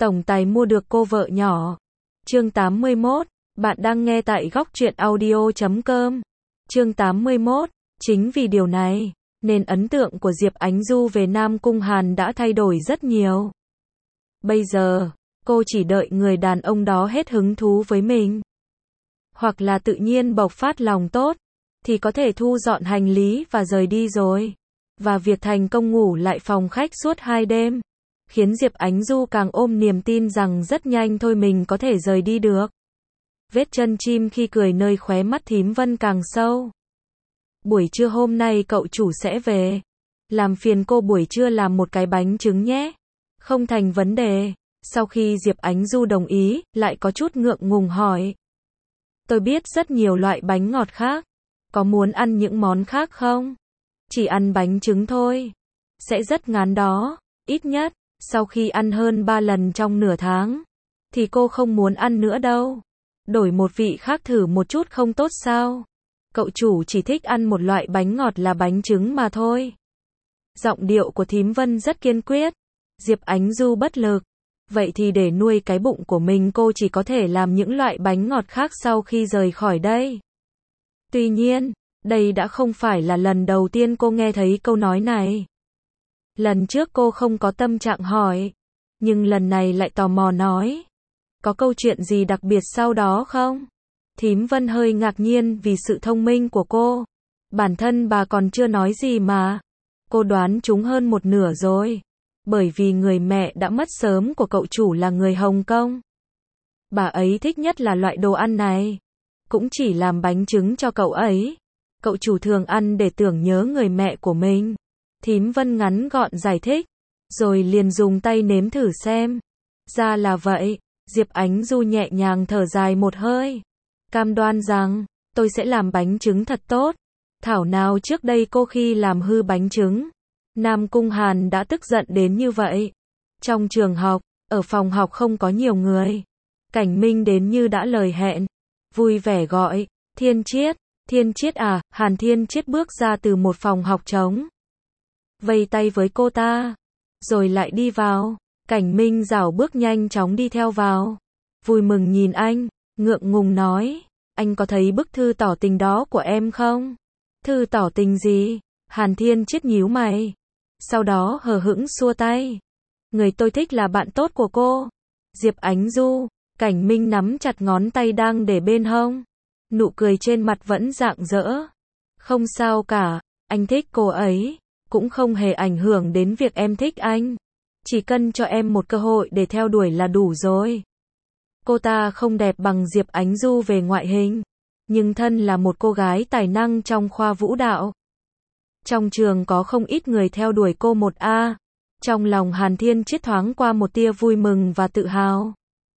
tổng tài mua được cô vợ nhỏ. Chương 81, bạn đang nghe tại góc truyện audio.com. Chương 81, chính vì điều này, nên ấn tượng của Diệp Ánh Du về Nam Cung Hàn đã thay đổi rất nhiều. Bây giờ, cô chỉ đợi người đàn ông đó hết hứng thú với mình, hoặc là tự nhiên bộc phát lòng tốt, thì có thể thu dọn hành lý và rời đi rồi. Và việc thành công ngủ lại phòng khách suốt 2 đêm, khiến Diệp Ánh Du càng ôm niềm tin rằng rất nhanh thôi mình có thể rời đi được. Vết chân chim khi cười nơi khóe mắt Thím Vân càng sâu. Buổi trưa hôm nay cậu chủ sẽ về. Làm phiền cô buổi trưa làm một cái bánh trứng nhé. Không thành vấn đề. Sau khi Diệp Ánh Du đồng ý, lại có chút ngượng ngùng hỏi. Tôi biết rất nhiều loại bánh ngọt khác. Có muốn ăn những món khác không? Chỉ ăn bánh trứng thôi. Sẽ rất ngán đó. Ít nhất, sau khi ăn hơn 3 lần trong nửa tháng, thì cô không muốn ăn nữa đâu. Đổi một vị khác thử một chút không tốt sao? Cậu chủ chỉ thích ăn một loại bánh ngọt là bánh trứng mà thôi. Giọng điệu của Thím Vân rất kiên quyết. Diệp Ánh Du bất lực. Vậy thì để nuôi cái bụng của mình cô chỉ có thể làm những loại bánh ngọt khác sau khi rời khỏi đây. Tuy nhiên, đây đã không phải là lần đầu tiên cô nghe thấy câu nói này. Lần trước cô không có tâm trạng hỏi, nhưng lần này lại tò mò nói. Có câu chuyện gì đặc biệt sau đó không? Thím Vân hơi ngạc nhiên vì sự thông minh của cô. Bản thân bà còn chưa nói gì mà. Cô đoán trúng hơn một nửa rồi. Bởi vì người mẹ đã mất sớm của cậu chủ là người Hồng Kông. Bà ấy thích nhất là loại đồ ăn này. Cũng chỉ làm bánh trứng cho cậu ấy. Cậu chủ thường ăn để tưởng nhớ người mẹ của mình. Thím Vân ngắn gọn giải thích. Rồi liền dùng tay nếm thử xem. Ra là vậy. Diệp Ánh Du nhẹ nhàng thở dài một hơi. Cam đoan rằng, tôi sẽ làm bánh trứng thật tốt. Thảo nào trước đây cô khi làm hư bánh trứng, Nam Cung Hàn đã tức giận đến như vậy. Trong trường học, ở phòng học không có nhiều người. Cảnh Minh đến như đã lời hẹn. Vui vẻ gọi, Thiên Chiết à, Hàn Thiên Chiết bước ra từ một phòng học trống. Vây tay với cô ta, rồi lại đi vào. Cảnh Minh rảo bước nhanh chóng đi theo vào. Vui mừng nhìn anh, ngượng ngùng nói, anh có thấy bức thư tỏ tình đó của em không? Thư tỏ tình gì? Hàn Thiên Chiết nhíu mày. Sau đó hờ hững xua tay. Người tôi thích là bạn tốt của cô. Diệp Ánh Du. Cảnh Minh nắm chặt ngón tay đang để bên hông. Nụ cười trên mặt vẫn rạng rỡ. Không sao cả, anh thích cô ấy, cũng không hề ảnh hưởng đến việc em thích anh. Chỉ cần cho em một cơ hội để theo đuổi là đủ rồi. Cô ta không đẹp bằng Diệp Ánh Du về ngoại hình, nhưng thân là một cô gái tài năng trong khoa vũ đạo. Trong trường có không ít người theo đuổi cô 1A. Trong lòng Hàn Thiên Chiết thoáng qua một tia vui mừng và tự hào.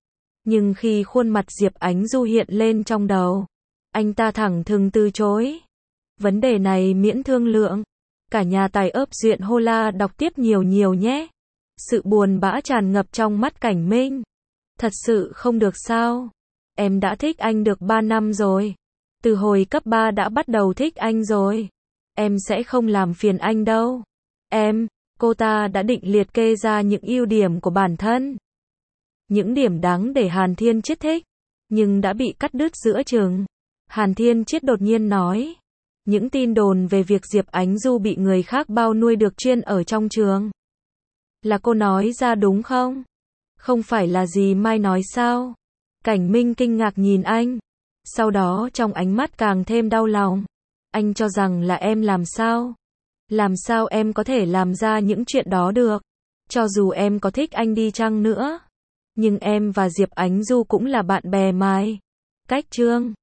Nhưng khi khuôn mặt Diệp Ánh Du hiện lên trong đầu, anh ta thẳng thừng từ chối. Vấn đề này miễn thương lượng. Cả nhà tài ấp duyện hô la đọc tiếp nhiều nhé. Sự buồn bã tràn ngập trong mắt Cảnh Minh. Thật sự không được sao? Em đã thích anh được 3 năm rồi. Từ hồi cấp 3 đã bắt đầu thích anh rồi. Em sẽ không làm phiền anh đâu. Cô ta đã định liệt kê ra những ưu điểm của bản thân. Những điểm đáng để Hàn Thiên Chiết thích, nhưng đã bị cắt đứt giữa chừng. Hàn Thiên Chiết đột nhiên nói. Những tin đồn về việc Diệp Ánh Du bị người khác bao nuôi được chuyên ở trong trường. Là cô nói ra đúng không? Không phải là dì Mai nói sao? Cảnh Minh kinh ngạc nhìn anh. Sau đó trong ánh mắt càng thêm đau lòng. Anh cho rằng là em làm sao? Làm sao em có thể làm ra những chuyện đó được? Cho dù em có thích anh đi chăng nữa. Nhưng em và Diệp Ánh Du cũng là bạn bè mà. Cách chương